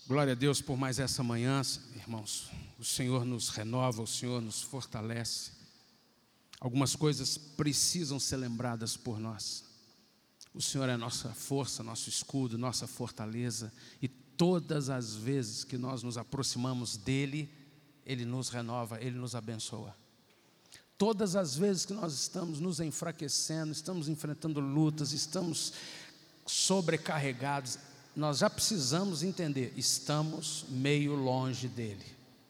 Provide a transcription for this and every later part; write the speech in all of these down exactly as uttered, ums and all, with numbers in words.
Glória a Deus por mais essa manhã, irmãos. O Senhor nos renova, o Senhor nos fortalece. Algumas coisas precisam ser lembradas por nós. O Senhor é nossa força, nosso escudo, nossa fortaleza. E todas as vezes que nós nos aproximamos dEle, Ele nos renova, Ele nos abençoa. Todas as vezes que nós estamos nos enfraquecendo, estamos enfrentando lutas, estamos sobrecarregados, nós já precisamos entender, estamos meio longe dEle.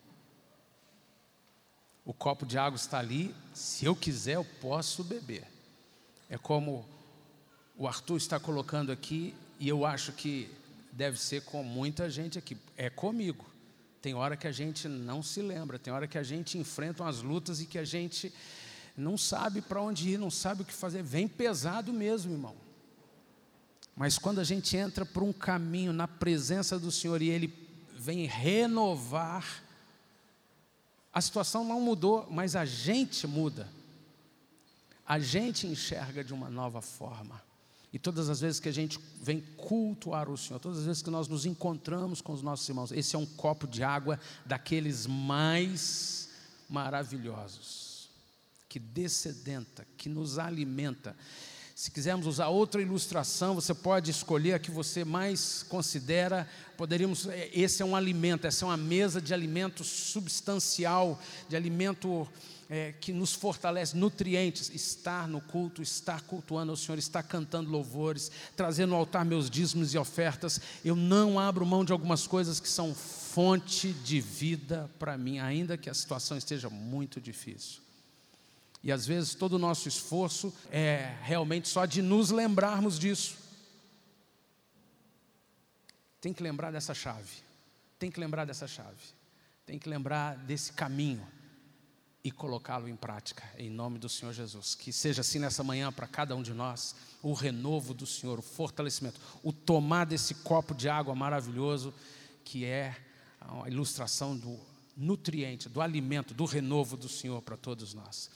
O copo de água está ali, se eu quiser eu posso beber. É como o Arthur está colocando aqui, e eu acho que deve ser com muita gente aqui, é comigo. Tem hora que a gente não se lembra, tem hora que a gente enfrenta umas lutas e que a gente não sabe para onde ir, não sabe o que fazer, vem pesado mesmo, irmão. Mas quando a gente entra por um caminho na presença do Senhor e Ele vem renovar, a situação não mudou, mas a gente muda. A gente enxerga de uma nova forma. E todas as vezes que a gente vem cultuar o Senhor, todas as vezes que nós nos encontramos com os nossos irmãos, esse é um copo de água daqueles mais maravilhosos, que descedenta, que nos alimenta. Se quisermos usar outra ilustração, você pode escolher a que você mais considera. Poderíamos, esse é um alimento, essa é uma mesa de alimento substancial, de alimento é, que nos fortalece, nutrientes. Estar no culto, estar cultuando ao Senhor, estar cantando louvores, trazer no altar meus dízimos e ofertas. Eu não abro mão de algumas coisas que são fonte de vida para mim, ainda que a situação esteja muito difícil. E às vezes todo o nosso esforço é realmente só de nos lembrarmos disso. Tem que lembrar dessa chave. Tem que lembrar dessa chave. Tem que lembrar desse caminho e colocá-lo em prática, em nome do Senhor Jesus. Que seja assim nessa manhã para cada um de nós, o renovo do Senhor, o fortalecimento, o tomar desse copo de água maravilhoso, que é a ilustração do nutriente, do alimento, do renovo do Senhor para todos nós.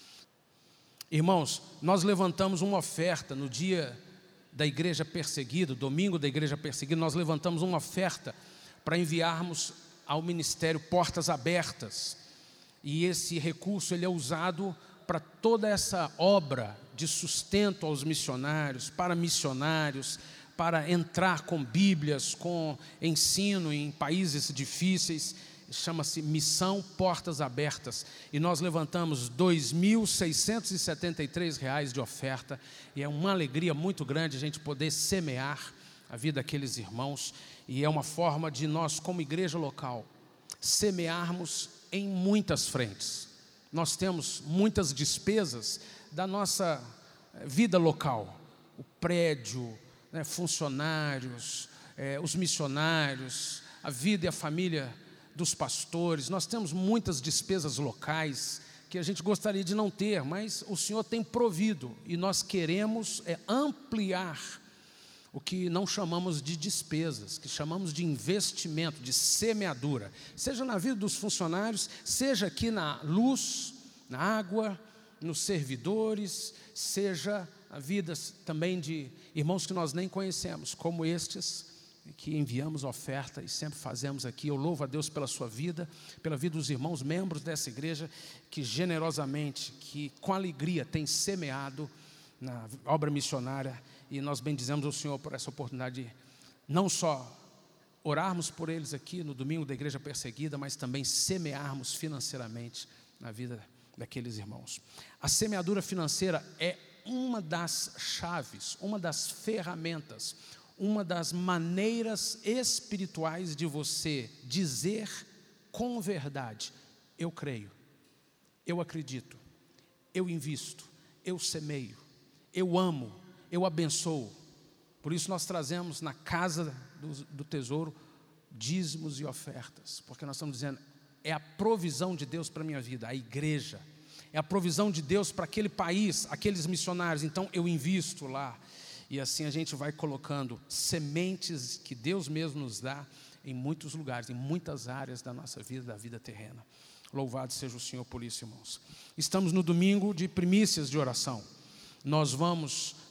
Irmãos, nós levantamos uma oferta no dia da igreja perseguida, domingo da igreja perseguida, nós levantamos uma oferta para enviarmos ao ministério Portas Abertas. E esse recurso ele é usado para toda essa obra de sustento aos missionários, para missionários, para entrar com bíblias, com ensino em países difíceis. Chama-se Missão Portas Abertas, e nós levantamos dois mil seiscentos e setenta e três reais de oferta, e é uma alegria muito grande a gente poder semear a vida daqueles irmãos, e é uma forma de nós, como igreja local, semearmos em muitas frentes. Nós temos muitas despesas da nossa vida local, o prédio, né, funcionários, eh, os missionários, a vida e a família dos pastores. Nós temos muitas despesas locais que a gente gostaria de não ter, mas o Senhor tem provido, e nós queremos é, ampliar o que não chamamos de despesas, que chamamos de investimento, de semeadura, seja na vida dos funcionários, seja aqui na luz, na água, nos servidores, seja a vida também de irmãos que nós nem conhecemos, como estes que enviamos oferta e sempre fazemos aqui. Eu louvo a Deus pela sua vida, pela vida dos irmãos, membros dessa igreja, que generosamente, que com alegria tem semeado na obra missionária, e nós bendizemos ao Senhor por essa oportunidade de não só orarmos por eles aqui no domingo da igreja perseguida, mas também semearmos financeiramente na vida daqueles irmãos. A semeadura financeira é uma das chaves, uma das ferramentas, uma das maneiras espirituais de você dizer com verdade: eu creio, eu acredito, eu invisto, eu semeio, eu amo, eu abençoo. Por isso nós trazemos na casa do, do tesouro dízimos e ofertas, porque nós estamos dizendo, é a provisão de Deus para a minha vida, a igreja, é a provisão de Deus para aquele país, aqueles missionários, então eu invisto lá. E assim a gente vai colocando sementes que Deus mesmo nos dá em muitos lugares, em muitas áreas da nossa vida, da vida terrena. Louvado seja o Senhor por isso, irmãos. Estamos no domingo de primícias de oração. Nós vamos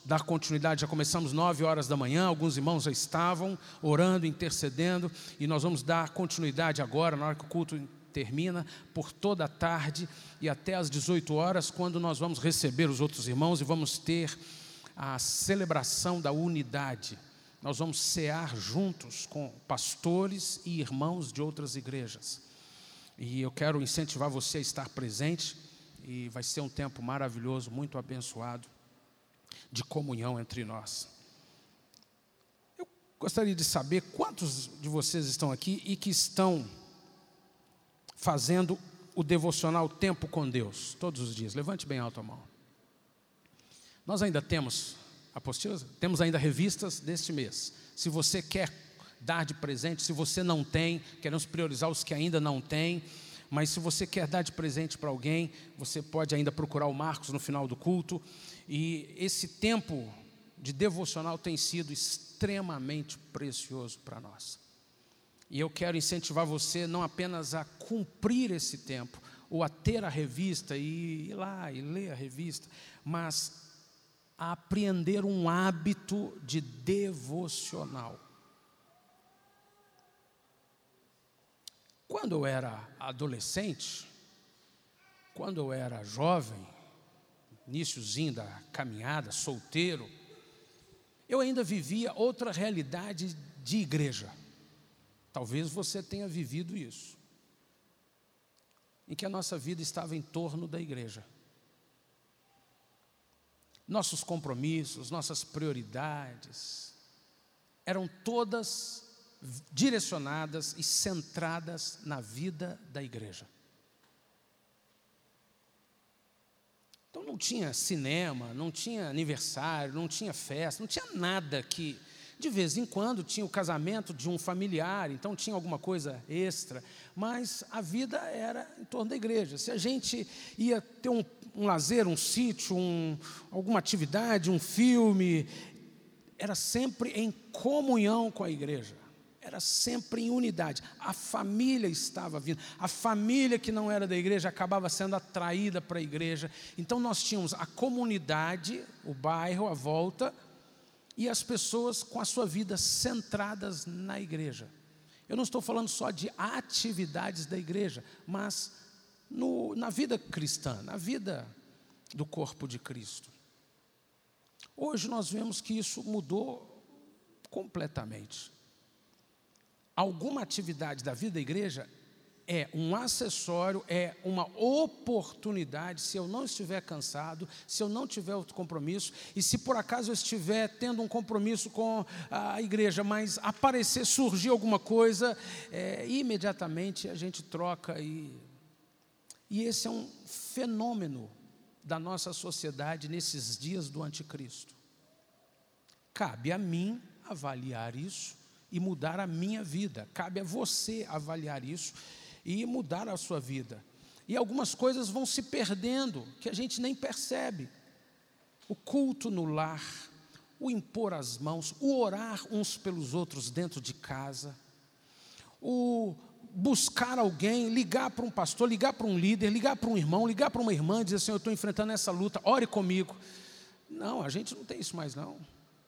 dar continuidade, já começamos nove horas da manhã, alguns irmãos já estavam orando, intercedendo, e nós vamos dar continuidade agora, na hora que o culto termina, por toda a tarde e até às dezoito horas, quando nós vamos receber os outros irmãos e vamos ter a celebração da unidade. Nós vamos cear juntos com pastores e irmãos de outras igrejas. E eu quero incentivar você a estar presente, e vai ser um tempo maravilhoso, muito abençoado, de comunhão entre nós. Eu gostaria de saber quantos de vocês estão aqui e que estão fazendo o devocional Tempo com Deus, todos os dias. Levante bem alto a mão. Nós ainda temos apostilas, temos ainda revistas deste mês. Se você quer dar de presente, se você não tem, queremos priorizar os que ainda não têm, mas se você quer dar de presente para alguém, você pode ainda procurar o Marcos no final do culto. E esse tempo de devocional tem sido extremamente precioso para nós. E eu quero incentivar você não apenas a cumprir esse tempo, ou a ter a revista e ir lá e ler a revista, mas a apreender um hábito de devocional. Quando eu era adolescente, quando eu era jovem, iniciozinho da caminhada, solteiro, eu ainda vivia outra realidade de igreja. Talvez você tenha vivido isso, em que a nossa vida estava em torno da igreja. Nossos compromissos, nossas prioridades, eram todas direcionadas e centradas na vida da igreja. Então não tinha cinema, não tinha aniversário, não tinha festa, não tinha nada que... De vez em quando tinha o casamento de um familiar, então tinha alguma coisa extra, mas a vida era em torno da igreja. Se a gente ia ter um, um lazer, um sítio, um, alguma atividade, um filme, era sempre em comunhão com a igreja, era sempre em unidade. A família estava vindo, a família que não era da igreja acabava sendo atraída para a igreja. Então nós tínhamos a comunidade, o bairro, a volta, e as pessoas com a sua vida centradas na igreja. Eu não estou falando só de atividades da igreja, mas no, na vida cristã, na vida do corpo de Cristo. Hoje nós vemos que isso mudou completamente. Alguma atividade da vida da igreja é um acessório, é uma oportunidade, se eu não estiver cansado, se eu não tiver outro compromisso, e se por acaso eu estiver tendo um compromisso com a igreja, mas aparecer, surgir alguma coisa, é, imediatamente a gente troca. E, e esse é um fenômeno da nossa sociedade nesses dias do anticristo. Cabe a mim avaliar isso e mudar a minha vida. Cabe a você avaliar isso e mudar a sua vida. E algumas coisas vão se perdendo, que a gente nem percebe. O culto no lar, o impor as mãos, o orar uns pelos outros dentro de casa, o buscar alguém, ligar para um pastor, ligar para um líder, ligar para um irmão, ligar para uma irmã, dizer assim: eu estou enfrentando essa luta, ore comigo. Não, a gente não tem isso mais não.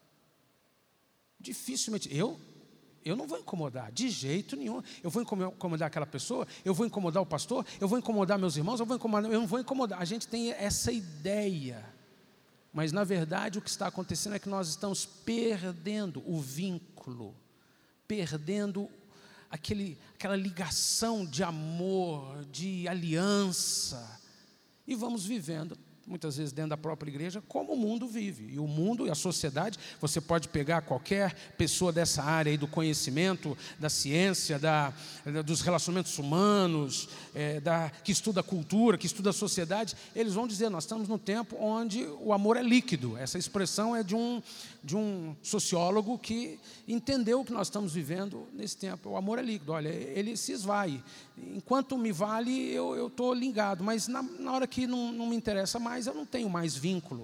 Dificilmente, eu... Eu não vou incomodar, de jeito nenhum. Eu vou incomodar aquela pessoa, eu vou incomodar o pastor, eu vou incomodar meus irmãos, eu vou incomodar, eu não vou incomodar. A gente tem essa ideia, mas na verdade o que está acontecendo é que nós estamos perdendo o vínculo, perdendo aquele, aquela ligação de amor, de aliança, e vamos vivendo muitas vezes dentro da própria igreja, como o mundo vive. E o mundo e a sociedade, você pode pegar qualquer pessoa dessa área aí do conhecimento, da ciência, da, dos relacionamentos humanos, é, da, que estuda a cultura, que estuda a sociedade, eles vão dizer: nós estamos num tempo onde o amor é líquido. Essa expressão é de um, de um sociólogo que entendeu o que nós estamos vivendo nesse tempo. O amor é líquido, olha, ele se esvai. Enquanto me vale, eu estou ligado, mas na, na hora que não, não me interessa mais, eu não tenho mais vínculo.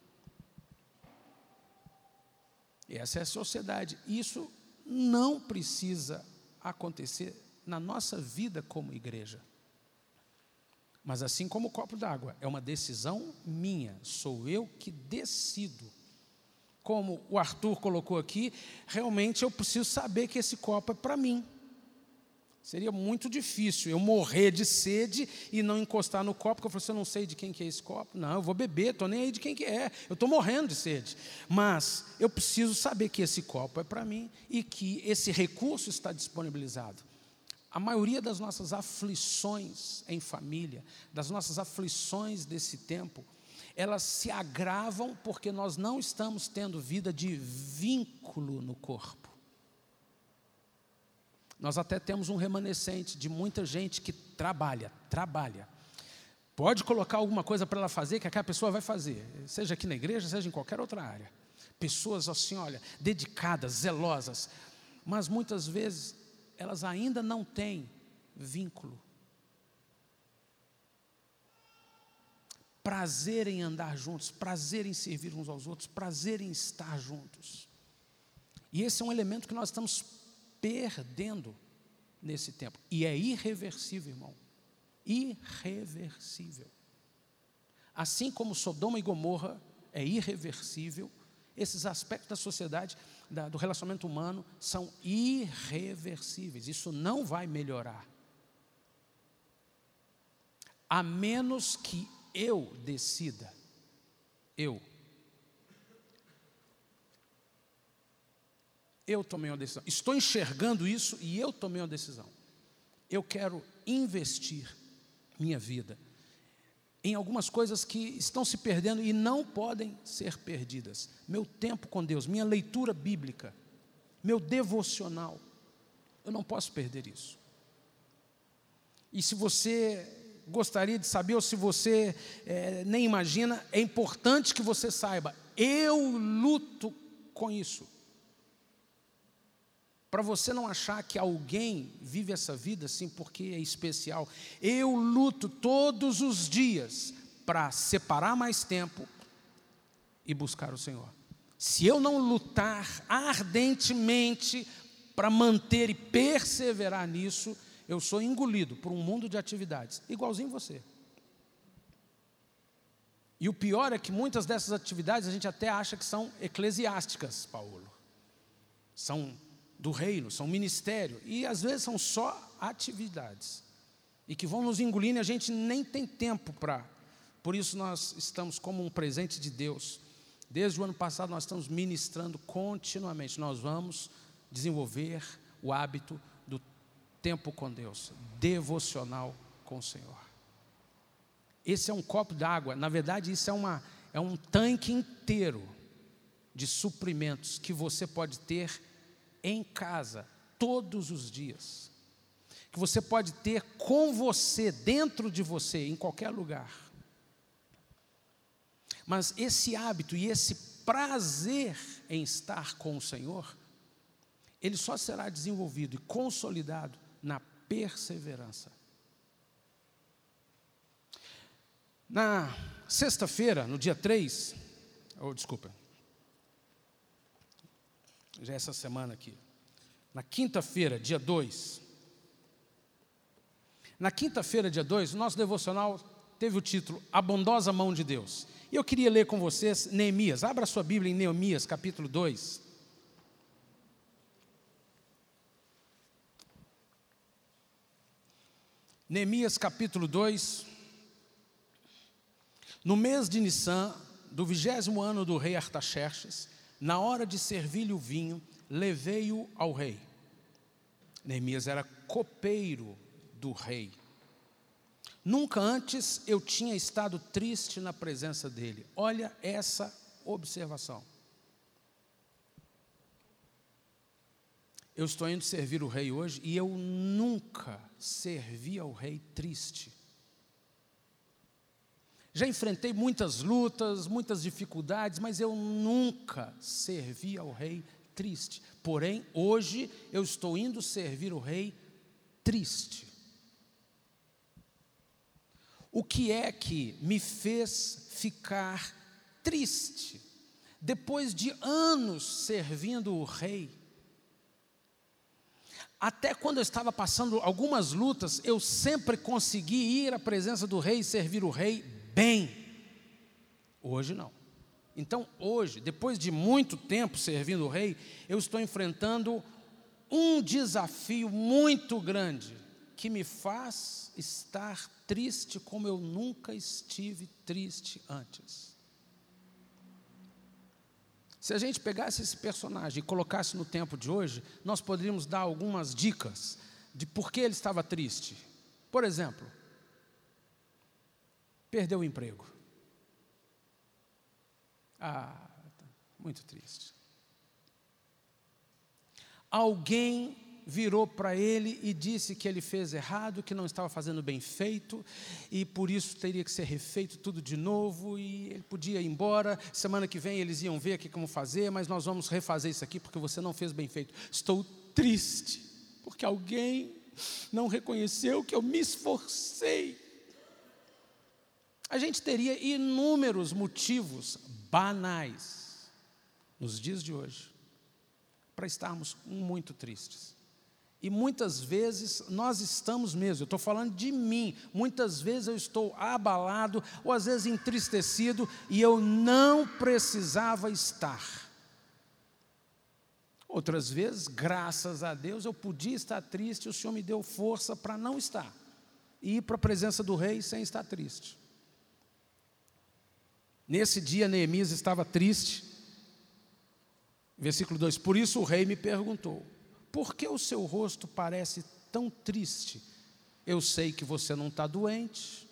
Essa é a sociedade. Isso não precisa acontecer na nossa vida como igreja. Mas assim como o copo d'água, é uma decisão minha, sou eu que decido como o Arthur colocou aqui, realmente eu preciso saber que esse copo é para mim. Seria muito difícil eu morrer de sede e não encostar no copo, porque eu falei assim, eu não sei de quem que é esse copo. Não, eu vou beber, estou nem aí de quem que é. Eu estou morrendo de sede. Mas eu preciso saber que esse copo é para mim e que esse recurso está disponibilizado. A maioria das nossas aflições em família, das nossas aflições desse tempo, elas se agravam porque nós não estamos tendo vida de vínculo no corpo. Nós até temos um remanescente de muita gente que trabalha, trabalha. Pode colocar alguma coisa para ela fazer, que aquela pessoa vai fazer, seja aqui na igreja, seja em qualquer outra área. Pessoas assim, olha, dedicadas, zelosas, mas muitas vezes elas ainda não têm vínculo. Prazer em andar juntos, prazer em servir uns aos outros, prazer em estar juntos. E esse é um elemento que nós estamos perdendo nesse tempo. E é irreversível, irmão. Irreversível. Assim como Sodoma e Gomorra é irreversível, esses aspectos da sociedade, da, do relacionamento humano, são irreversíveis. Isso não vai melhorar. A menos que eu decida, eu, eu tomei uma decisão, estou enxergando isso e eu tomei uma decisão. Eu quero investir minha vida em algumas coisas que estão se perdendo e não podem ser perdidas. Meu tempo com Deus, minha leitura bíblica, meu devocional, eu não posso perder isso. E se você gostaria de saber, ou se você é, nem imagina, é importante que você saiba, eu luto com isso. Para você não achar que alguém vive essa vida assim porque é especial. Eu luto todos os dias para separar mais tempo e buscar o Senhor. Se eu não lutar ardentemente para manter e perseverar nisso, eu sou engolido por um mundo de atividades, igualzinho você. E o pior é que muitas dessas atividades a gente até acha que são eclesiásticas, Paulo. São do reino, são ministério, e às vezes são só atividades, e que vão nos engolindo e a gente nem tem tempo para. Por isso nós estamos como um presente de Deus. Desde o ano passado nós estamos ministrando continuamente. Nós vamos desenvolver o hábito do tempo com Deus, devocional com o Senhor. Esse é um copo d'água, na verdade isso é, uma, é um tanque inteiro de suprimentos que você pode ter em casa, todos os dias, que você pode ter com você, dentro de você, em qualquer lugar. Mas esse hábito e esse prazer em estar com o Senhor, ele só será desenvolvido e consolidado na perseverança. Na sexta-feira, no dia três, oh, desculpa, já é essa semana aqui, na quinta-feira, dia dois, na quinta-feira, dia dois, o nosso devocional teve o título A Bondosa Mão de Deus, e eu queria ler com vocês Neemias. Abra sua Bíblia em Neemias, capítulo dois. Neemias, capítulo dois. No mês de Nissan, do vigésimo ano do rei Artaxerxes, na hora de servir-lhe o vinho, levei-o ao rei. Neemias era copeiro do rei. Nunca antes eu tinha estado triste na presença dele. Olha essa observação. Eu estou indo servir o rei hoje e eu nunca servi ao rei triste. Já enfrentei muitas lutas, muitas dificuldades, mas eu nunca servi ao rei triste. Porém, hoje eu estou indo servir o rei triste. O que é que me fez ficar triste? Depois de anos servindo o rei, até quando eu estava passando algumas lutas, eu sempre consegui ir à presença do rei e servir o rei bem. Hoje não. Então, hoje, depois de muito tempo servindo o rei, eu estou enfrentando um desafio muito grande, que me faz estar triste como eu nunca estive triste antes. Se a gente pegasse esse personagem e colocasse no tempo de hoje, nós poderíamos dar algumas dicas de por que ele estava triste. Por exemplo, perdeu o emprego. Ah, muito triste. Alguém virou para ele e disse que ele fez errado, que não estava fazendo bem feito, e por isso teria que ser refeito tudo de novo, e ele podia ir embora. Semana que vem eles iam ver aqui como fazer, mas nós vamos refazer isso aqui porque você não fez bem feito. Estou triste, porque alguém não reconheceu que eu me esforcei. A gente teria inúmeros motivos banais nos dias de hoje para estarmos muito tristes. E muitas vezes nós estamos mesmo, eu estou falando de mim, muitas vezes eu estou abalado, ou às vezes entristecido, e eu não precisava estar. Outras vezes, graças a Deus, eu podia estar triste, o Senhor me deu força para não estar, e ir para a presença do rei sem estar triste. Nesse dia, Neemias estava triste. Versículo dois, por isso o rei me perguntou, por que o seu rosto parece tão triste? Eu sei que você não está doente.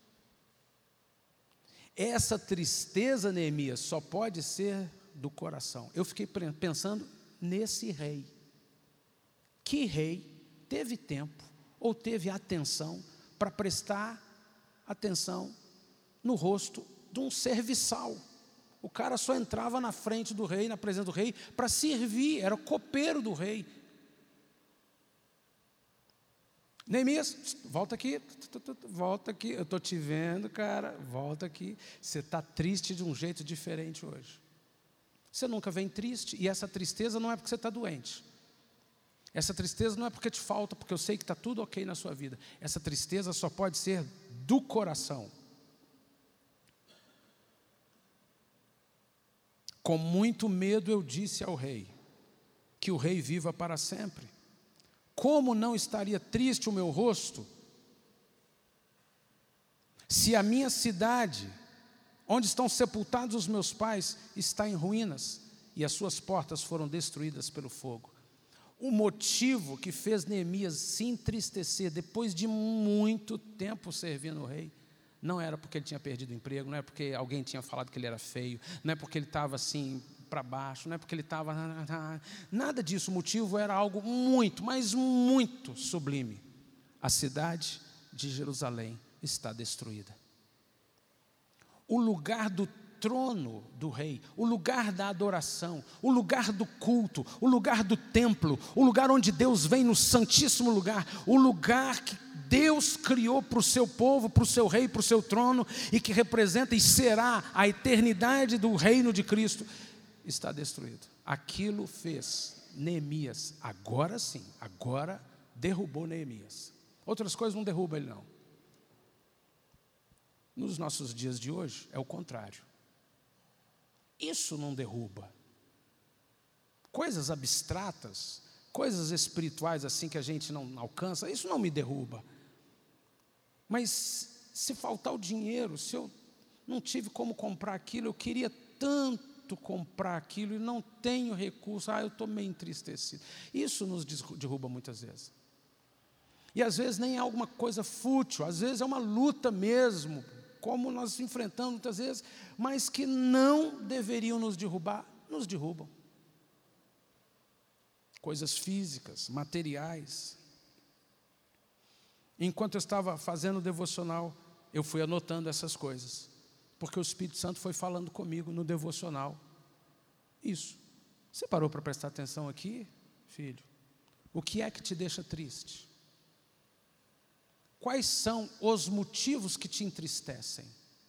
Essa tristeza, Neemias, só pode ser do coração. Eu fiquei pensando nesse rei. Que rei teve tempo ou teve atenção para prestar atenção no rosto de um serviçal? O cara só entrava na frente do rei, na presença do rei, para servir, era o copeiro do rei. Neemias, volta aqui, volta aqui, eu estou te vendo, cara, volta aqui. Você está triste de um jeito diferente hoje. Você nunca vem triste, e essa tristeza não é porque você está doente. Essa tristeza não é porque te falta, porque eu sei que está tudo ok na sua vida. Essa tristeza só pode ser do coração. Com muito medo eu disse ao rei, que o rei viva para sempre. Como não estaria triste o meu rosto, se a minha cidade, onde estão sepultados os meus pais, está em ruínas, e as suas portas foram destruídas pelo fogo? O motivo que fez Neemias se entristecer, depois de muito tempo servindo o rei, não era porque ele tinha perdido o emprego, não é porque alguém tinha falado que ele era feio, não é porque ele estava assim para baixo, não é porque ele estava... Nada disso, o motivo era algo muito, mas muito sublime. A cidade de Jerusalém está destruída. O lugar do trono do rei, o lugar da adoração, o lugar do culto, o lugar do templo, o lugar onde Deus vem no santíssimo lugar, o lugar que Deus criou para o seu povo, para o seu rei, para o seu trono, e que representa e será a eternidade do reino de Cristo, está destruído. Aquilo fez Neemias, agora sim, agora derrubou Neemias. Outras coisas não derrubam ele não. Nos nossos dias de hoje é o contrário. Isso não derruba. Coisas abstratas, coisas espirituais assim que a gente não alcança, isso não me derruba. Mas se faltar o dinheiro, se eu não tive como comprar aquilo, eu queria tanto comprar aquilo e não tenho recurso, ah, eu estou meio entristecido. Isso nos derruba muitas vezes. E às vezes nem é alguma coisa fútil, às vezes é uma luta mesmo, como nós enfrentamos muitas vezes, mas que não deveriam nos derrubar, nos derrubam. Coisas físicas, materiais. Enquanto eu estava fazendo o devocional, eu fui anotando essas coisas, porque o Espírito Santo foi falando comigo no devocional. Isso. Você parou para prestar atenção aqui, filho? O que é que te deixa triste? Quais são os motivos que te entristecem?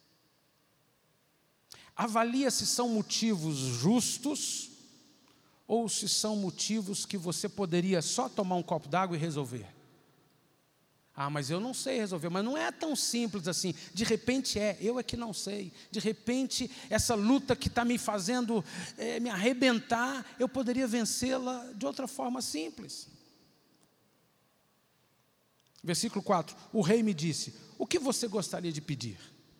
Avalia se são motivos justos ou se são motivos que você poderia só tomar um copo d'água e resolver. Ah, mas eu não sei resolver. Mas não é tão simples assim. De repente é, eu é que não sei. De repente, essa luta que está me fazendo é, me arrebentar, eu poderia vencê-la de outra forma simples. Versículo quatro. O rei me disse: o que você gostaria de pedir?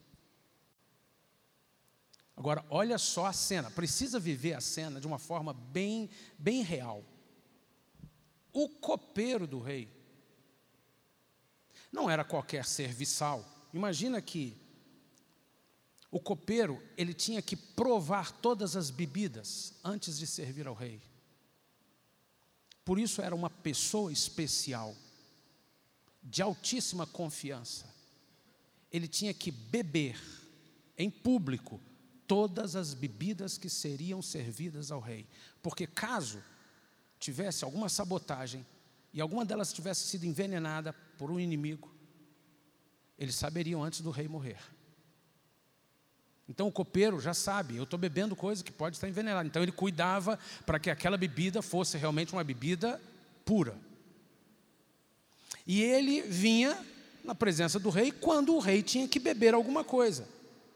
Agora, olha só a cena. Precisa viver a cena de uma forma bem, bem real. O copeiro do rei não era qualquer serviçal. Imagina que o copeiro, ele tinha que provar todas as bebidas antes de servir ao rei. Por isso era uma pessoa especial, de altíssima confiança. Ele tinha que beber em público todas as bebidas que seriam servidas ao rei. Porque caso tivesse alguma sabotagem e alguma delas tivesse sido envenenada por um inimigo, eles saberiam antes do rei morrer. Então o copeiro já sabe, eu estou bebendo coisa que pode estar envenenada. Então ele cuidava para que aquela bebida fosse realmente uma bebida pura. E ele vinha na presença do rei quando o rei tinha que beber alguma coisa.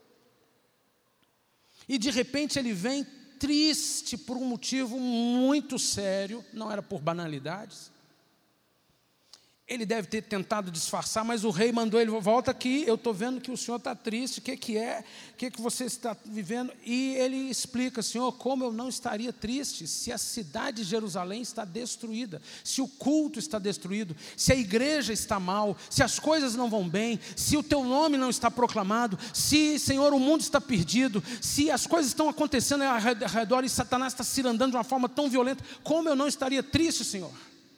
E de repente ele vem triste por um motivo muito sério, não era por banalidades. Ele deve ter tentado disfarçar, mas o rei mandou ele: volta aqui, eu estou vendo que o senhor está triste, o que, que é, o que, que você está vivendo? E ele explica: Senhor, como eu não estaria triste se a cidade de Jerusalém está destruída, se o culto está destruído, se a igreja está mal, se as coisas não vão bem, se o teu nome não está proclamado, se, Senhor, o mundo está perdido, se as coisas estão acontecendo ao redor e Satanás está se andando de uma forma tão violenta, como eu não estaria triste, Senhor?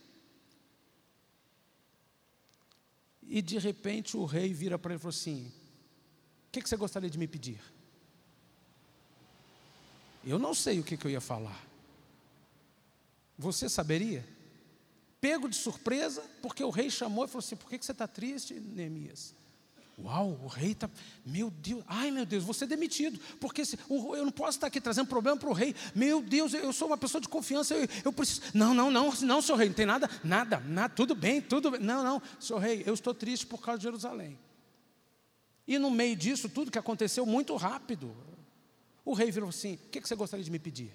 E de repente o rei vira para ele e falou assim: o que, que você gostaria de me pedir? Eu não sei o que, que eu ia falar. Você saberia? Pego de surpresa, porque o rei chamou e falou assim: por que, que você está triste, Neemias? Uau, o rei está, meu Deus, ai meu Deus, vou ser demitido, porque se, o, eu não posso estar aqui trazendo problema para o rei. Meu Deus, eu, eu sou uma pessoa de confiança, eu, eu preciso, não, não, não, não, senhor rei, não tem nada, nada, nada, tudo bem, tudo bem, não, não, senhor rei, eu estou triste por causa de Jerusalém. E no meio disso, tudo que aconteceu muito rápido, o rei virou assim: o que, que você gostaria de me pedir?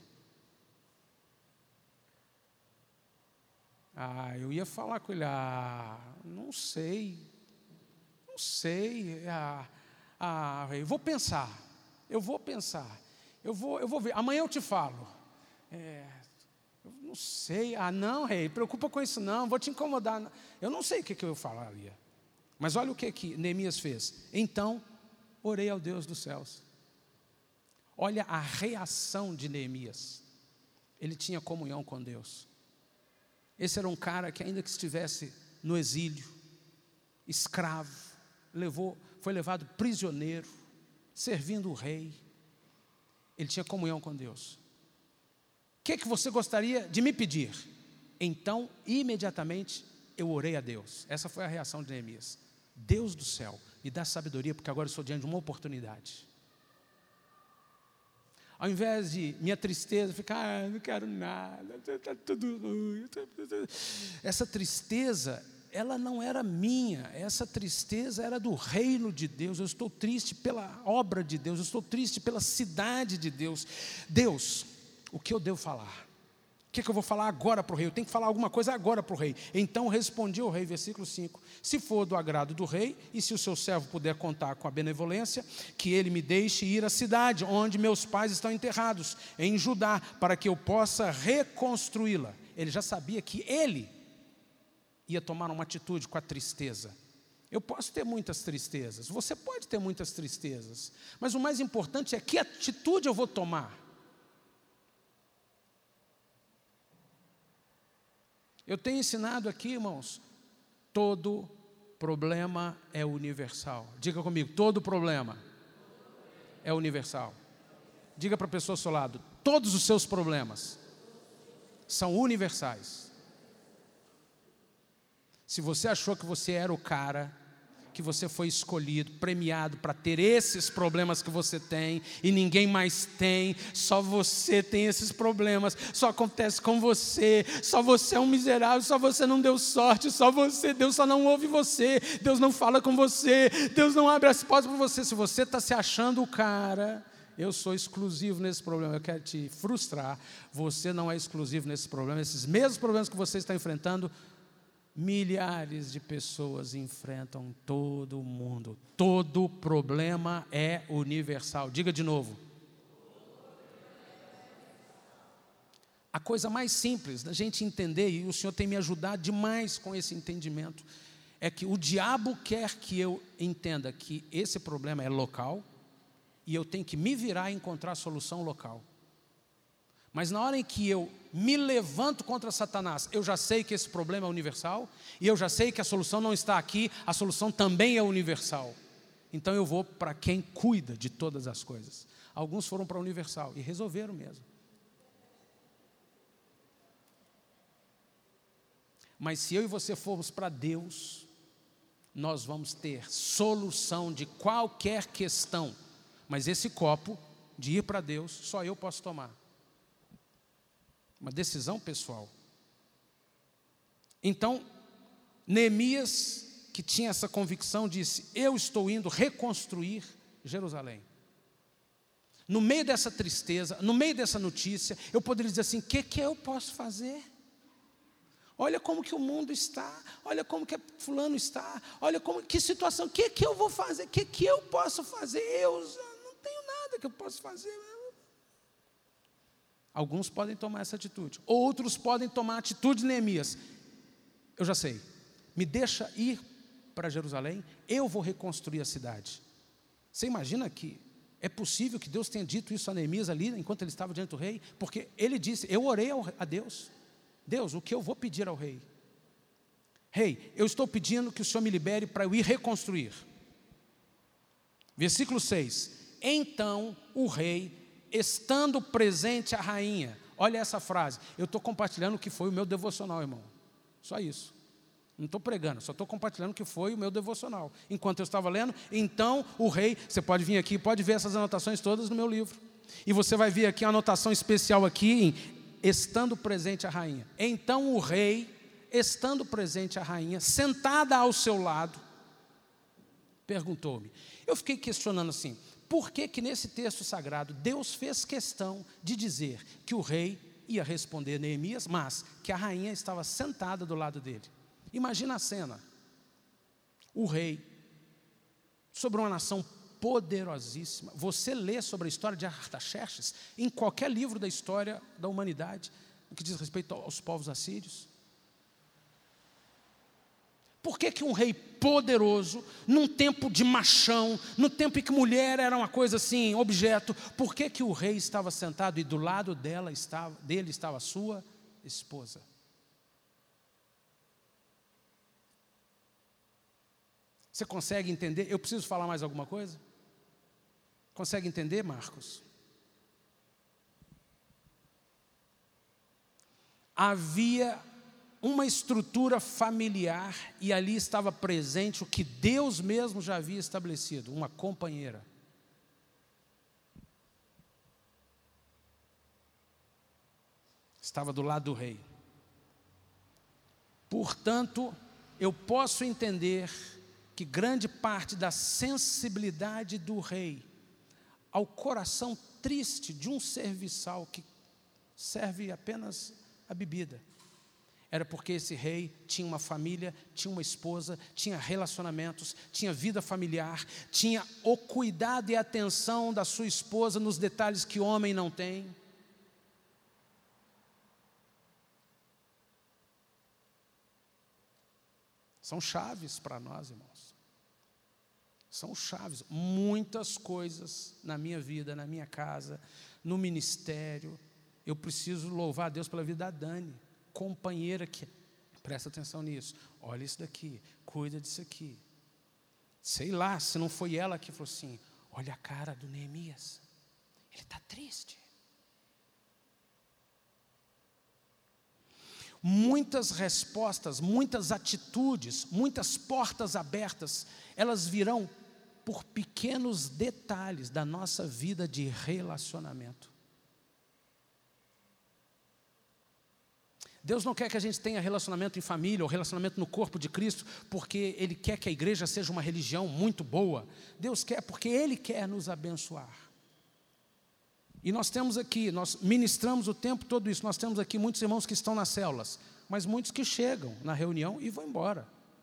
Ah, eu ia falar com ele: ah, não sei, Não sei, ah, ah, eu vou pensar, eu vou pensar, eu vou, eu vou ver, amanhã eu te falo. É, eu não sei, ah não, rei, preocupa com isso não, vou te incomodar. Eu não sei o que, que eu falaria. Mas olha o que, que Neemias fez. Então, orei ao Deus dos céus. Olha a reação de Neemias. Ele tinha comunhão com Deus. Esse era um cara que, ainda que estivesse no exílio, escravo, levou, foi levado prisioneiro, servindo o rei, ele tinha comunhão com Deus. O que, que você gostaria de me pedir? Então, imediatamente, eu orei a Deus. Essa foi a reação de Neemias. Deus do céu, me dá sabedoria, porque agora eu estou diante de uma oportunidade. Ao invés de minha tristeza ficar: ah, não quero nada, está tudo ruim. Essa tristeza, ela não era minha, essa tristeza era do reino de Deus. Eu estou triste pela obra de Deus, eu estou triste pela cidade de Deus. Deus, o que eu devo falar? O que, que eu vou falar agora para o rei? Eu tenho que falar alguma coisa agora para o rei. Então respondi ao rei, versículo cinco: se for do agrado do rei, e se o seu servo puder contar com a benevolência, que ele me deixe ir à cidade onde meus pais estão enterrados, em Judá, para que eu possa reconstruí-la. Ele já sabia que ele ia tomar uma atitude com a tristeza. Eu posso ter muitas tristezas, você pode ter muitas tristezas, mas o mais importante é que atitude eu vou tomar. Eu tenho ensinado aqui, irmãos, todo problema é universal. Diga comigo: todo problema é universal. Diga para a pessoa ao seu lado: todos os seus problemas são universais. Se você achou que você era o cara que você foi escolhido, premiado para ter esses problemas que você tem, e ninguém mais tem, só você tem esses problemas, só acontece com você, só você é um miserável, só você não deu sorte, só você, Deus só não ouve você, Deus não fala com você, Deus não abre as portas para você. Se você está se achando o cara, eu sou exclusivo nesse problema, eu quero te frustrar, você não é exclusivo nesse problema. Esses mesmos problemas que você está enfrentando, milhares de pessoas enfrentam em todo o mundo. Todo problema é universal. Diga de novo. A coisa mais simples da gente entender, e o Senhor tem me ajudado demais com esse entendimento, é que o diabo quer que eu entenda que esse problema é local e eu tenho que me virar e encontrar a solução local. Mas na hora em que eu me levanto contra Satanás, eu já sei que esse problema é universal, e eu já sei que a solução não está aqui, a solução também é universal. Então eu vou para quem cuida de todas as coisas. Alguns foram para a universal e resolveram mesmo. Mas se eu e você formos para Deus, nós vamos ter solução de qualquer questão. Mas esse copo de ir para Deus, só eu posso tomar. Uma decisão pessoal. Então, Neemias, que tinha essa convicção, disse: eu estou indo reconstruir Jerusalém. No meio dessa tristeza, no meio dessa notícia, eu poderia dizer assim: o que, que eu posso fazer? Olha como que o mundo está, olha como que fulano está, olha como, que situação, o que, que eu vou fazer, o que, que eu posso fazer? Eu não tenho nada que eu possa fazer. Alguns podem tomar essa atitude, outros podem tomar a atitude de Neemias. Eu já sei, me deixa ir para Jerusalém, eu vou reconstruir a cidade. Você imagina que é possível que Deus tenha dito isso a Neemias ali, enquanto ele estava diante do rei? Porque ele disse: eu orei a Deus, Deus, o que eu vou pedir ao rei? Rei, eu estou pedindo que o Senhor me libere para eu ir reconstruir. Versículo seis, então o rei, estando presente a rainha. Olha essa frase, eu estou compartilhando o que foi o meu devocional, irmão. Só isso, não estou pregando, só estou compartilhando o que foi o meu devocional. Enquanto eu estava lendo, então o rei, você pode vir aqui, pode ver essas anotações todas no meu livro. E você vai ver aqui a anotação especial aqui em estando presente a rainha. Então o rei, estando presente a rainha, sentada ao seu lado, perguntou-me. Eu fiquei questionando assim, por que que nesse texto sagrado Deus fez questão de dizer que o rei ia responder Neemias, mas que a rainha estava sentada do lado dele? Imagina a cena, o rei, sobre uma nação poderosíssima. Você lê sobre a história de Artaxerxes em qualquer livro da história da humanidade, no que diz respeito aos povos assírios. Por que que um rei poderoso, num tempo de machão, no tempo em que mulher era uma coisa assim, objeto, por que que o rei estava sentado e do lado dela estava, dele estava a sua esposa? Você consegue entender? Eu preciso falar mais alguma coisa? Consegue entender, Marcos? Havia uma estrutura familiar e ali estava presente o que Deus mesmo já havia estabelecido, uma companheira. Estava do lado do rei. Portanto, eu posso entender que grande parte da sensibilidade do rei ao coração triste de um serviçal que serve apenas a bebida, era porque esse rei tinha uma família, tinha uma esposa, tinha relacionamentos, tinha vida familiar, tinha o cuidado e atenção da sua esposa nos detalhes que o homem não tem. São chaves para nós, irmãos. São chaves. Muitas coisas na minha vida, na minha casa, no ministério. Eu preciso louvar a Deus pela vida da Dani, companheira que, presta atenção nisso, olha isso daqui, cuida disso aqui. Sei lá, se não foi ela que falou assim, olha a cara do Neemias, ele está triste. Muitas respostas, muitas atitudes, muitas portas abertas, elas virão por pequenos detalhes da nossa vida de relacionamento. Deus não quer que a gente tenha relacionamento em família ou relacionamento no corpo de Cristo porque Ele quer que a igreja seja uma religião muito boa. Deus quer porque Ele quer nos abençoar. E nós temos aqui, nós ministramos o tempo todo isso, nós temos aqui muitos irmãos que estão nas células, mas muitos que chegam na reunião e vão embora.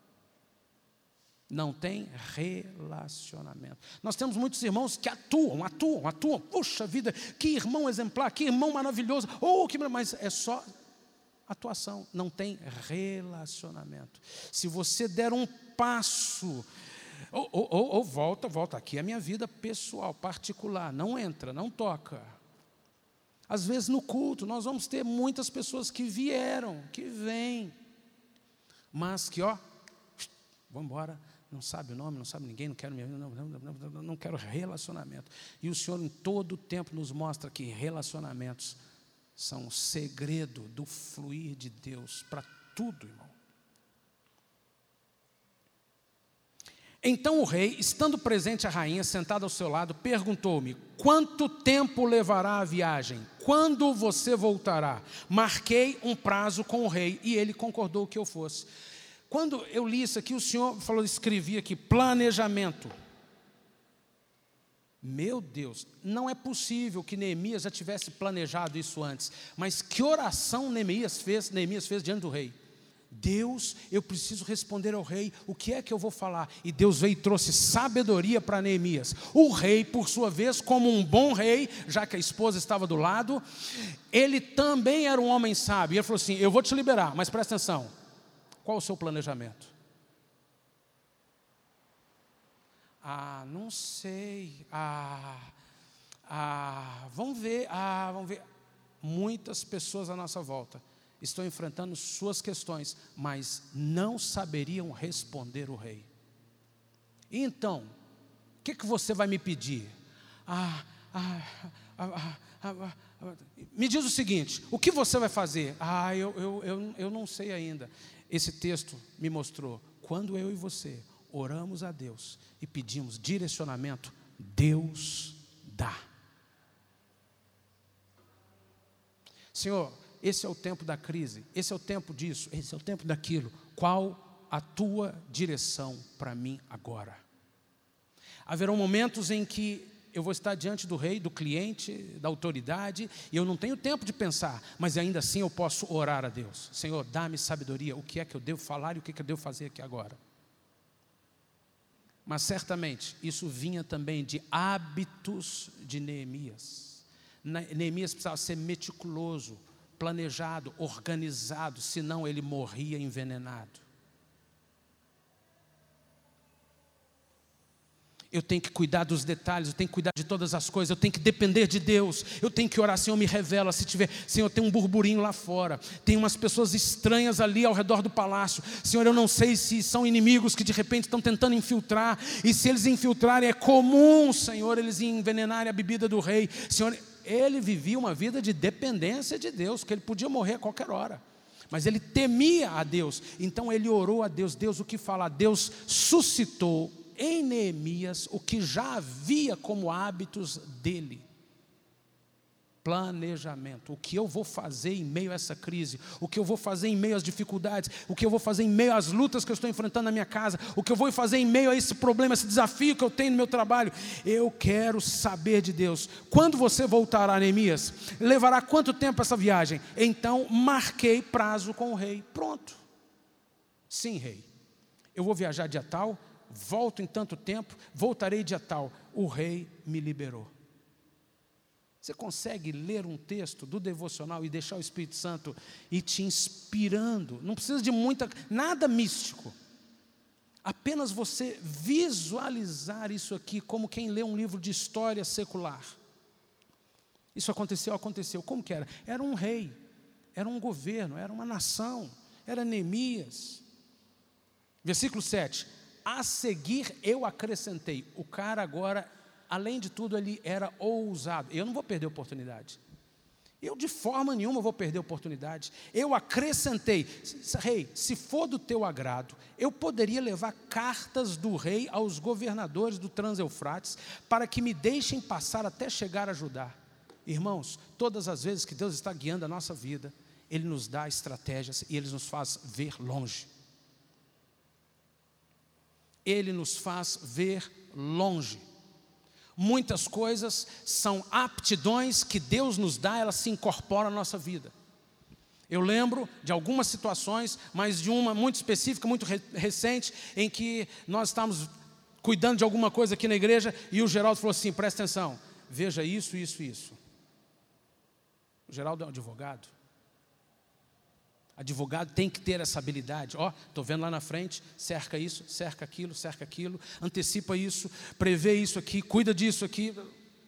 Não tem relacionamento. Nós temos muitos irmãos que atuam, atuam, atuam. Puxa vida, que irmão exemplar, que irmão maravilhoso. Oh, que... Mas é só atuação, não tem relacionamento. Se você der um passo, ou, ou, ou, ou volta, volta, aqui é a minha vida pessoal, particular, não entra, não toca. Às vezes no culto, nós vamos ter muitas pessoas que vieram, que vêm, mas que ó, vão embora, não sabe o nome, não sabe ninguém, não quero, não, não, não, não quero relacionamento. E o Senhor em todo o tempo nos mostra que relacionamentos são o segredo do fluir de Deus para tudo, irmão. Então o rei, estando presente a rainha, sentada ao seu lado, perguntou-me: quanto tempo levará a viagem? Quando você voltará? Marquei um prazo com o rei e ele concordou que eu fosse. Quando eu li isso aqui, o Senhor falou, escrevi aqui, planejamento. Meu Deus, não é possível que Neemias já tivesse planejado isso antes. Mas que oração Neemias fez, Neemias fez diante do rei? Deus, eu preciso responder ao rei, o que é que eu vou falar? E Deus veio e trouxe sabedoria para Neemias. O rei, por sua vez, como um bom rei, já que a esposa estava do lado, ele também era um homem sábio. E ele falou assim, eu vou te liberar, mas presta atenção, qual o seu planejamento? Ah, não sei, ah, ah, vamos ver, ah, vamos ver. Muitas pessoas à nossa volta estão enfrentando suas questões, mas não saberiam responder o rei. E então, o que, que você vai me pedir? Ah, ah, ah, ah, ah, ah, me diz o seguinte, o que você vai fazer? Ah, eu, eu, eu, eu não sei ainda. Esse texto me mostrou, quando eu e você oramos a Deus e pedimos direcionamento, Deus dá. Senhor, esse é o tempo da crise, esse é o tempo disso, esse é o tempo daquilo. Qual a tua direção para mim agora? Haverão momentos em que eu vou estar diante do rei, do cliente, da autoridade, e eu não tenho tempo de pensar, mas ainda assim eu posso orar a Deus. Senhor, dá-me sabedoria, o que é que eu devo falar e o que é que eu devo fazer aqui agora? Mas certamente isso vinha também de hábitos de Neemias. Neemias precisava ser meticuloso, planejado, organizado, senão ele morria envenenado. Eu tenho que cuidar dos detalhes, eu tenho que cuidar de todas as coisas, eu tenho que depender de Deus, eu tenho que orar, Senhor, me revela, se tiver, Senhor, tem um burburinho lá fora, tem umas pessoas estranhas ali ao redor do palácio, Senhor, eu não sei se são inimigos que de repente estão tentando infiltrar, e se eles infiltrarem é comum, Senhor, eles envenenarem a bebida do rei. Senhor, ele vivia uma vida de dependência de Deus, que ele podia morrer a qualquer hora, mas ele temia a Deus, então ele orou a Deus. Deus o que fala? Deus suscitou em Neemias o que já havia como hábitos dele. Planejamento. O que eu vou fazer em meio a essa crise, o que eu vou fazer em meio às dificuldades, o que eu vou fazer em meio às lutas que eu estou enfrentando na minha casa, o que eu vou fazer em meio a esse problema, esse desafio que eu tenho no meu trabalho. Eu quero saber de Deus. Quando você voltará, Neemias? Levará quanto tempo essa viagem? Então marquei prazo com o rei. Pronto. Sim, rei. Eu vou viajar dia tal, volto em tanto tempo, voltarei dia tal. O rei me liberou. Você consegue ler um texto do devocional e deixar o Espírito Santo ir te inspirando? Não precisa de muita, nada místico. Apenas você visualizar isso aqui como quem lê um livro de história secular. Isso aconteceu, aconteceu. Como que era? Era um rei, era um governo, era uma nação, era Neemias. Versículo sete. A seguir eu acrescentei. O cara agora, além de tudo, ele era ousado. Eu não vou perder a oportunidade. Eu de forma nenhuma vou perder a oportunidade. Eu acrescentei, rei, se for do teu agrado, eu poderia levar cartas do rei aos governadores do Trans-Eufrates, para que me deixem passar até chegar a Judá. Irmãos, todas as vezes que Deus está guiando a nossa vida, Ele nos dá estratégias e Ele nos faz ver longe. Ele nos faz ver longe. Muitas coisas são aptidões que Deus nos dá, elas se incorporam à nossa vida. Eu lembro de algumas situações, mas de uma muito específica, muito re- recente, em que nós estávamos cuidando de alguma coisa aqui na igreja, e o Geraldo falou assim, presta atenção, veja isso, isso, isso. O Geraldo é um advogado. Advogado tem que ter essa habilidade. Ó, estou vendo lá na frente, cerca isso, cerca aquilo, cerca aquilo, antecipa isso, prevê isso aqui, cuida disso aqui.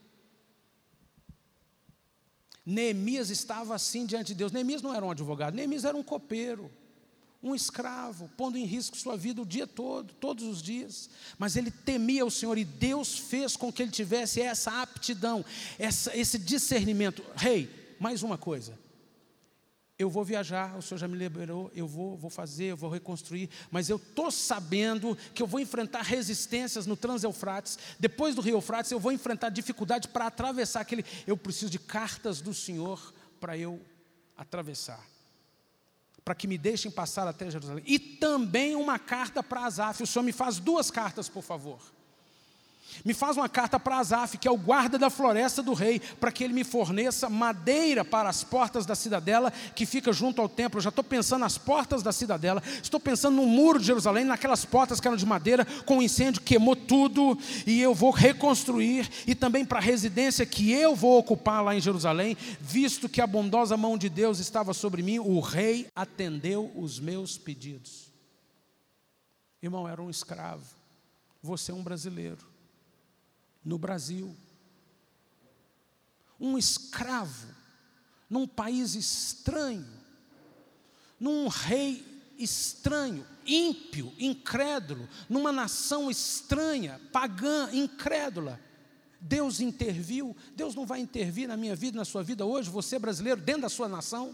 Neemias estava assim diante de Deus. Neemias não era um advogado, Neemias era um copeiro, um escravo, pondo em risco sua vida o dia todo, todos os dias. Mas ele temia o Senhor e Deus fez com que ele tivesse essa aptidão, essa, esse discernimento. Rei, mais uma coisa. Eu vou viajar, o Senhor já me liberou, eu vou, vou fazer, eu vou reconstruir, mas eu estou sabendo que eu vou enfrentar resistências no Trans-Eufrates. Depois do Rio Eufrates, eu vou enfrentar dificuldade para atravessar aquele. Eu preciso de cartas do Senhor para eu atravessar, para que me deixem passar até Jerusalém. E também uma carta para Asaf. O Senhor me faz duas cartas, por favor. Me faz uma carta para Asaf, que é o guarda da floresta do rei, para que ele me forneça madeira para as portas da cidadela, que fica junto ao templo. Eu já estou pensando nas portas da cidadela, estou pensando no muro de Jerusalém, naquelas portas que eram de madeira, com o incêndio, queimou tudo, e eu vou reconstruir, e também para a residência que eu vou ocupar lá em Jerusalém, visto que a bondosa mão de Deus estava sobre mim, o rei atendeu os meus pedidos. Irmão, era um escravo, você é um brasileiro. No Brasil, um escravo, num país estranho, num rei estranho, ímpio, incrédulo, numa nação estranha, pagã, incrédula. Deus interviu. Deus não vai intervir na minha vida, na sua vida hoje, você brasileiro, dentro da sua nação?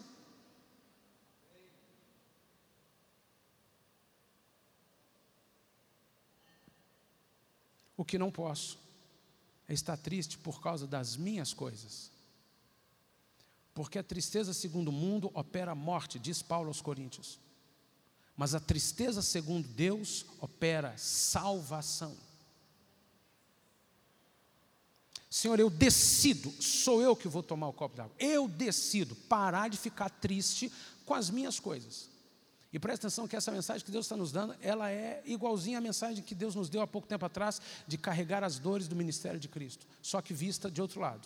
O que não posso é estar triste por causa das minhas coisas. Porque a tristeza segundo o mundo opera a morte, diz Paulo aos Coríntios. Mas a tristeza segundo Deus opera salvação. Senhor, eu decido, sou eu que vou tomar o copo d'água. Eu decido parar de ficar triste com as minhas coisas. E presta atenção que essa mensagem que Deus está nos dando, ela é igualzinha à mensagem que Deus nos deu há pouco tempo atrás, de carregar as dores do ministério de Cristo, só que vista de outro lado.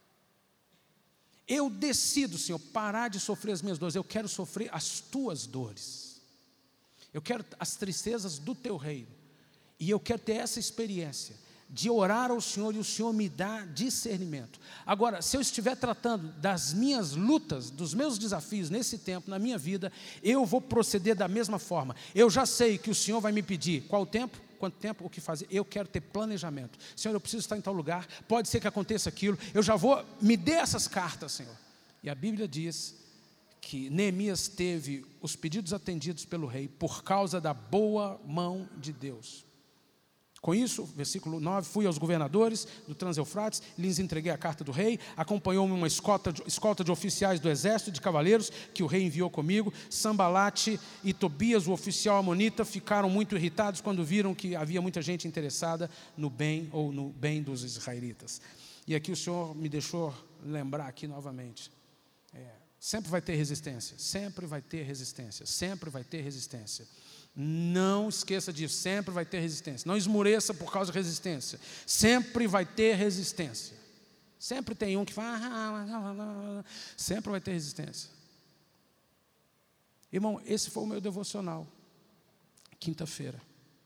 Eu decido, Senhor, parar de sofrer as minhas dores, eu quero sofrer as tuas dores. Eu quero as tristezas do teu reino. E eu quero ter essa experiência de orar ao Senhor e o Senhor me dá discernimento. Agora, se eu estiver tratando das minhas lutas, dos meus desafios nesse tempo, na minha vida, eu vou proceder da mesma forma. Eu já sei que o Senhor vai me pedir qual o tempo, quanto tempo, o que fazer. Eu quero ter planejamento. Senhor, eu preciso estar em tal lugar, pode ser que aconteça aquilo, eu já vou, me dê essas cartas, Senhor. E a Bíblia diz que Neemias teve os pedidos atendidos pelo rei por causa da boa mão de Deus. Com isso, versículo nove, fui aos governadores do Trans-Eufrates, lhes entreguei a carta do rei, acompanhou-me uma escolta de, escolta de oficiais do exército de cavaleiros, que o rei enviou comigo. Sambalate e Tobias, o oficial amonita, ficaram muito irritados quando viram que havia muita gente interessada no bem ou no bem dos israelitas. E aqui o Senhor me deixou lembrar aqui novamente, é, sempre vai ter resistência, sempre vai ter resistência, sempre vai ter resistência. Não esqueça disso, sempre vai ter resistência. Não esmoreça por causa de resistência. Sempre vai ter resistência. Sempre tem um que fala, sempre vai ter resistência. Irmão, esse foi o meu devocional, quinta-feira.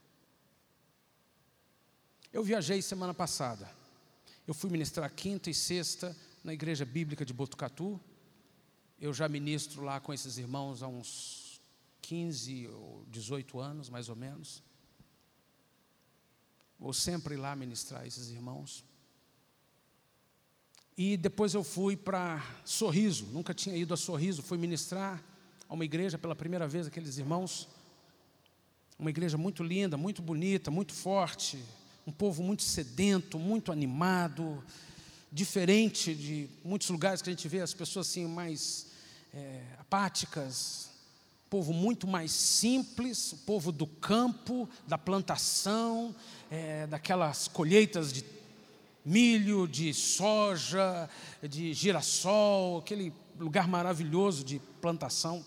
Eu viajei semana passada. Eu fui ministrar quinta e sexta na Igreja Bíblica de Botucatu. Eu já ministro lá com esses irmãos há uns quinze ou dezoito anos, mais ou menos. Vou sempre lá ministrar esses irmãos. E depois eu fui para Sorriso, nunca tinha ido a Sorriso, fui ministrar a uma igreja pela primeira vez, aqueles irmãos. Uma igreja muito linda, muito bonita, muito forte, um povo muito sedento, muito animado, diferente de muitos lugares que a gente vê as pessoas assim mais é, apáticas. Povo muito mais simples, o povo do campo, da plantação, é, daquelas colheitas de milho, de soja, de girassol, aquele lugar maravilhoso de plantação.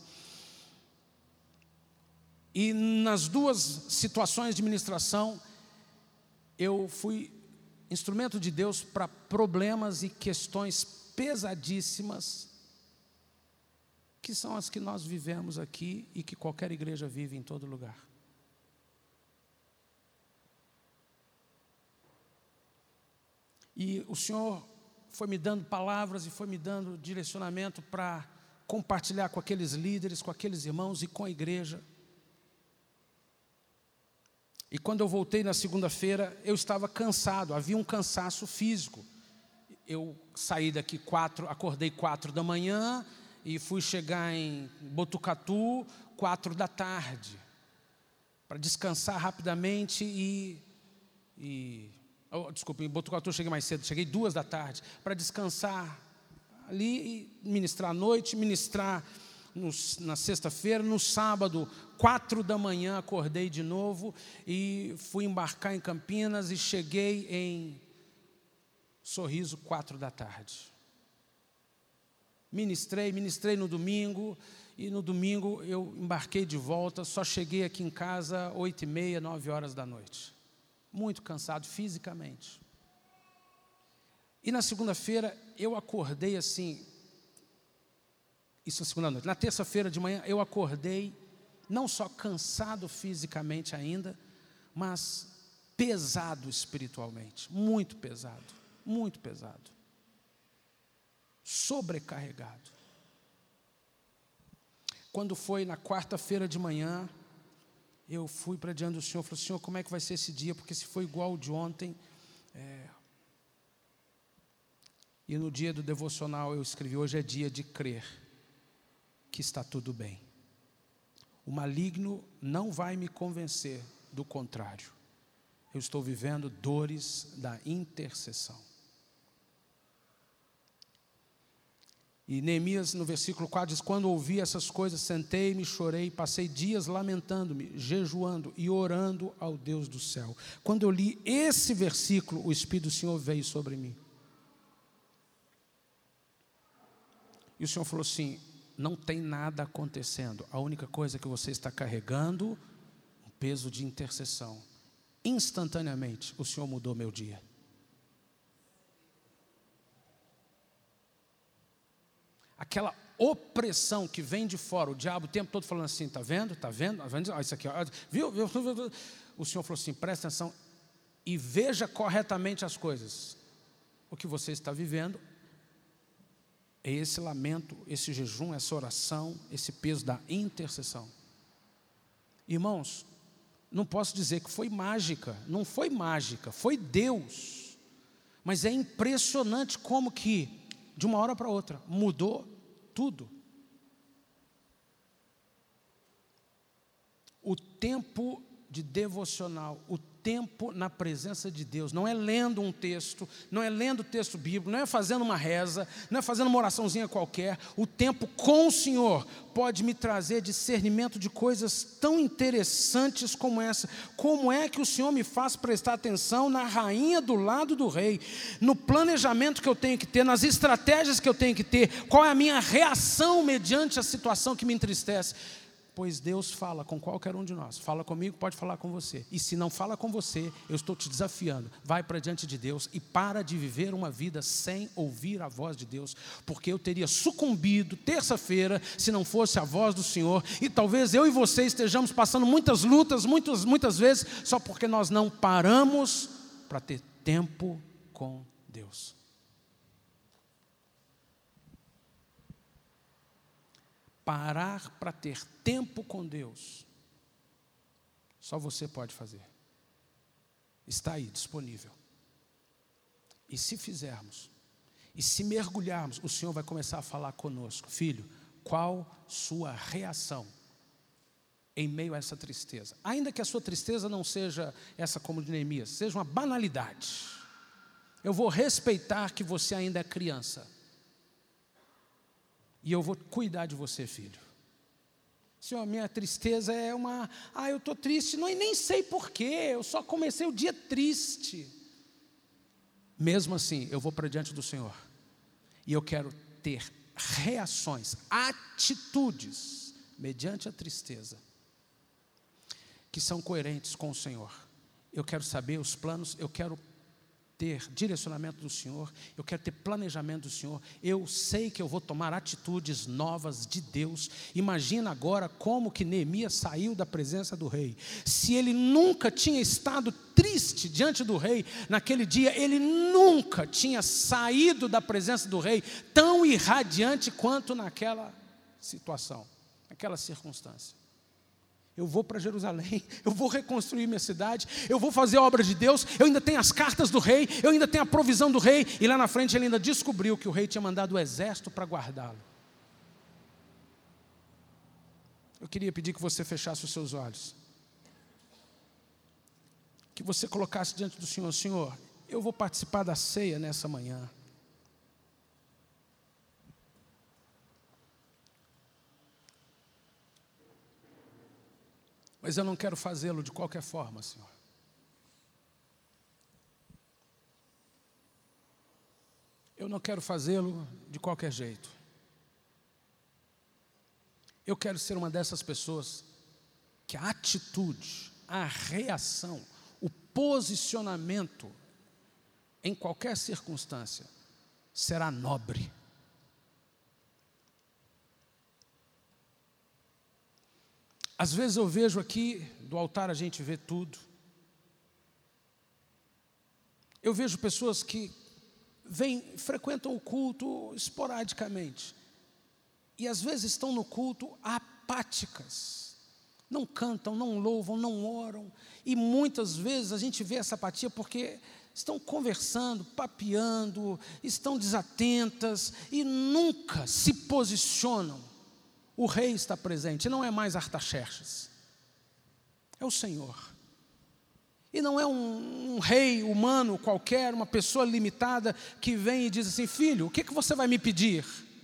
E nas duas situações de ministração, eu fui instrumento de Deus para problemas e questões pesadíssimas, que são as que nós vivemos aqui e que qualquer igreja vive em todo lugar. E o Senhor foi me dando palavras e foi me dando direcionamento para compartilhar com aqueles líderes, com aqueles irmãos e com a igreja. E quando eu voltei na segunda-feira, eu estava cansado, havia um cansaço físico. Eu saí daqui quatro, acordei quatro da manhã e fui chegar em Botucatu quatro da tarde, para descansar rapidamente e... e oh, desculpa, em Botucatu eu cheguei mais cedo, cheguei duas da tarde, para descansar ali e ministrar à noite, ministrar no, na sexta-feira, no sábado, quatro da manhã, acordei de novo e fui embarcar em Campinas e cheguei em Sorriso, quatro da tarde. Ministrei, ministrei no domingo, e no domingo eu embarquei de volta, só cheguei aqui em casa oito e meia, nove horas da noite. Muito cansado fisicamente. E na segunda-feira eu acordei assim, isso na segunda noite, na terça-feira de manhã eu acordei, não só cansado fisicamente ainda, mas pesado espiritualmente, muito pesado, muito pesado, sobrecarregado. Quando foi na quarta-feira de manhã, eu fui para diante do Senhor, falei, Senhor, como é que vai ser esse dia? Porque se for igual ao de ontem, é... e no dia do devocional eu escrevi, hoje é dia de crer que está tudo bem. O maligno não vai me convencer do contrário. Eu estou vivendo dores da intercessão. E Neemias, no versículo quatro, diz, quando ouvi essas coisas, sentei-me, chorei, passei dias lamentando-me, jejuando e orando ao Deus do céu. Quando eu li esse versículo, o Espírito do Senhor veio sobre mim. E o Senhor falou assim, não tem nada acontecendo, a única coisa que você está carregando, um peso de intercessão. Instantaneamente, o Senhor mudou meu dia. Aquela opressão que vem de fora, o diabo o tempo todo falando assim, está vendo, está vendo, tá vendo? Olha isso aqui, ó, viu, viu, viu, viu? O Senhor falou assim, presta atenção e veja corretamente as coisas. O que você está vivendo é esse lamento, esse jejum, essa oração, esse peso da intercessão. Irmãos, não posso dizer que foi mágica, não foi mágica, foi Deus. Mas é impressionante como que, de uma hora para outra, mudou tudo. O tempo de devocional, o tempo na presença de Deus, não é lendo um texto, não é lendo o texto bíblico, não é fazendo uma reza, não é fazendo uma oraçãozinha qualquer. O tempo com o Senhor pode me trazer discernimento de coisas tão interessantes como essa. Como é que o Senhor me faz prestar atenção na rainha do lado do rei, no planejamento que eu tenho que ter, nas estratégias que eu tenho que ter, qual é a minha reação mediante a situação que me entristece? Pois Deus fala com qualquer um de nós. Fala comigo, pode falar com você. E se não fala com você, eu estou te desafiando. Vai para diante de Deus e para de viver uma vida sem ouvir a voz de Deus. Porque eu teria sucumbido terça-feira se não fosse a voz do Senhor. E talvez eu e você estejamos passando muitas lutas, muitas, muitas vezes, só porque nós não paramos para ter tempo com Deus. Parar para ter tempo com Deus, só você pode fazer. Está aí, disponível. E se fizermos, E se mergulharmos, o Senhor vai começar a falar conosco. Filho, qual sua reação em meio a essa tristeza? Ainda que a sua tristeza não seja essa como de Neemias, seja uma banalidade. Eu vou respeitar que você ainda é criança. E eu vou cuidar de você, filho. Senhor, minha tristeza é uma... Ah, eu estou triste, não, e nem sei porquê, eu só comecei o dia triste. Mesmo assim, eu vou para diante do Senhor. E eu quero ter reações, atitudes, mediante a tristeza, que são coerentes com o Senhor. Eu quero saber os planos, eu quero ter direcionamento do Senhor, eu quero ter planejamento do Senhor, eu sei que eu vou tomar atitudes novas de Deus. Imagina agora como que Neemias saiu da presença do rei. Se ele nunca tinha estado triste diante do rei, naquele dia ele nunca tinha saído da presença do rei tão irradiante quanto naquela situação, naquela circunstância. Eu vou para Jerusalém, eu vou reconstruir minha cidade, eu vou fazer a obra de Deus, eu ainda tenho as cartas do rei, eu ainda tenho a provisão do rei. E lá na frente ele ainda descobriu que o rei tinha mandado o exército para guardá-lo. Eu queria pedir que você fechasse os seus olhos, que você colocasse diante do Senhor: Senhor, eu vou participar da ceia nessa manhã. Mas eu não quero fazê-lo de qualquer forma, Senhor. Eu não quero fazê-lo de qualquer jeito. Eu quero ser uma dessas pessoas que a atitude, a reação, o posicionamento em qualquer circunstância será nobre. Às vezes eu vejo aqui, do altar a gente vê tudo. Eu vejo pessoas que vêm, frequentam o culto esporadicamente. E às vezes estão no culto apáticas. Não cantam, não louvam, não oram. E muitas vezes a gente vê essa apatia porque estão conversando, papeando, estão desatentas e nunca se posicionam. O rei está presente, não é mais Artaxerxes, é o Senhor. E não é um, um rei humano qualquer, uma pessoa limitada que vem e diz assim: filho, o que, que você vai me pedir?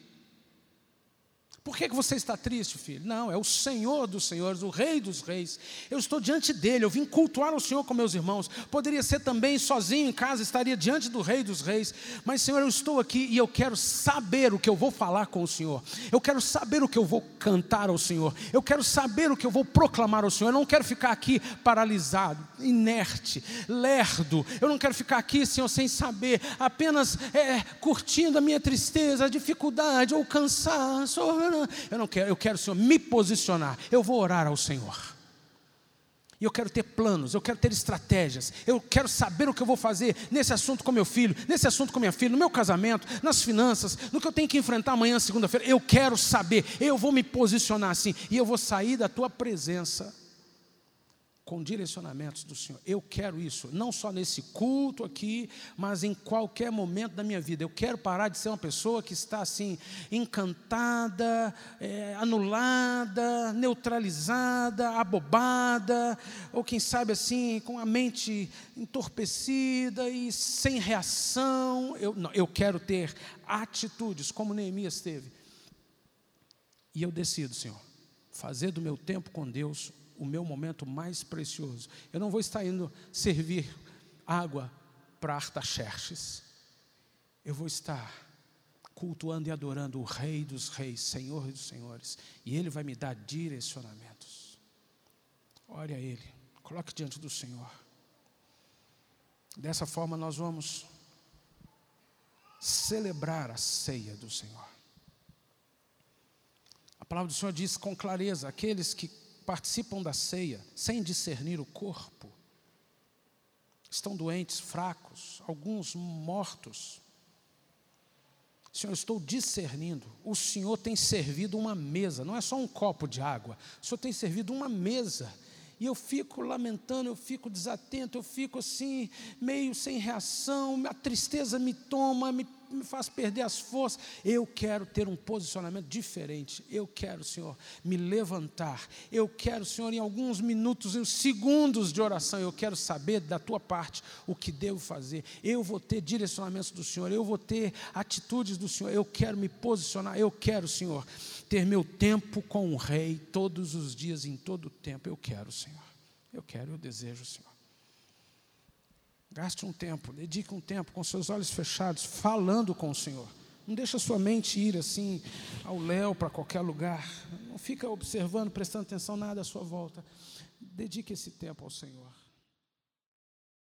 Por que, que você está triste, filho? Não, é o Senhor dos senhores, o Rei dos reis. Eu estou diante dele, eu vim cultuar o Senhor com meus irmãos. Poderia ser também sozinho em casa, estaria diante do Rei dos reis. Mas, Senhor, eu estou aqui e eu quero saber o que eu vou falar com o Senhor. Eu quero saber o que eu vou cantar ao Senhor. Eu quero saber o que eu vou proclamar ao Senhor. Eu não quero ficar aqui paralisado, inerte, lerdo. Eu não quero ficar aqui, Senhor, sem saber, apenas é, curtindo a minha tristeza, a dificuldade ou o cansaço. Eu não quero, eu quero, Senhor, me posicionar. Eu vou orar ao Senhor. E eu quero ter planos, eu quero ter estratégias. Eu quero saber o que eu vou fazer nesse assunto com meu filho, nesse assunto com minha filha, no meu casamento, nas finanças, no que eu tenho que enfrentar amanhã, segunda-feira. Eu quero saber, eu vou me posicionar assim. E eu vou sair da tua presença com direcionamentos do Senhor. Eu quero isso, não só nesse culto aqui, mas em qualquer momento da minha vida. Eu quero parar de ser uma pessoa que está assim, encantada, é, anulada, neutralizada, abobada, ou quem sabe assim, com a mente entorpecida e sem reação. Eu, não, eu quero ter atitudes como Neemias teve. E eu decido, Senhor, fazer do meu tempo com Deus o meu momento mais precioso. Eu não vou estar indo servir água para Artaxerxes. Eu vou estar cultuando e adorando o Rei dos reis, Senhor dos senhores. E Ele vai me dar direcionamentos. Ore a Ele, coloque diante do Senhor. Dessa forma nós vamos celebrar a ceia do Senhor. A palavra do Senhor diz com clareza: aqueles que participam da ceia sem discernir o corpo estão doentes, fracos, alguns mortos. Senhor, eu estou discernindo. O Senhor tem servido uma mesa, não é só um copo de água. O Senhor tem servido uma mesa. E eu fico lamentando, eu fico desatento, eu fico assim, meio sem reação, a tristeza me toma, me, que me faz perder as forças. Eu quero ter um posicionamento diferente. Eu quero, Senhor, me levantar. Eu quero, Senhor, em alguns minutos, em segundos de oração, eu quero saber da tua parte o que devo fazer. Eu vou ter direcionamentos do Senhor, eu vou ter atitudes do Senhor. Eu quero me posicionar. Eu quero, Senhor, ter meu tempo com o Rei todos os dias, em todo o tempo. Eu quero, Senhor. Eu quero, eu desejo, Senhor. Gaste um tempo, dedique um tempo com seus olhos fechados, falando com o Senhor. Não deixa a sua mente ir assim ao léu, para qualquer lugar. Não fica observando, prestando atenção nada à sua volta. Dedique esse tempo ao Senhor.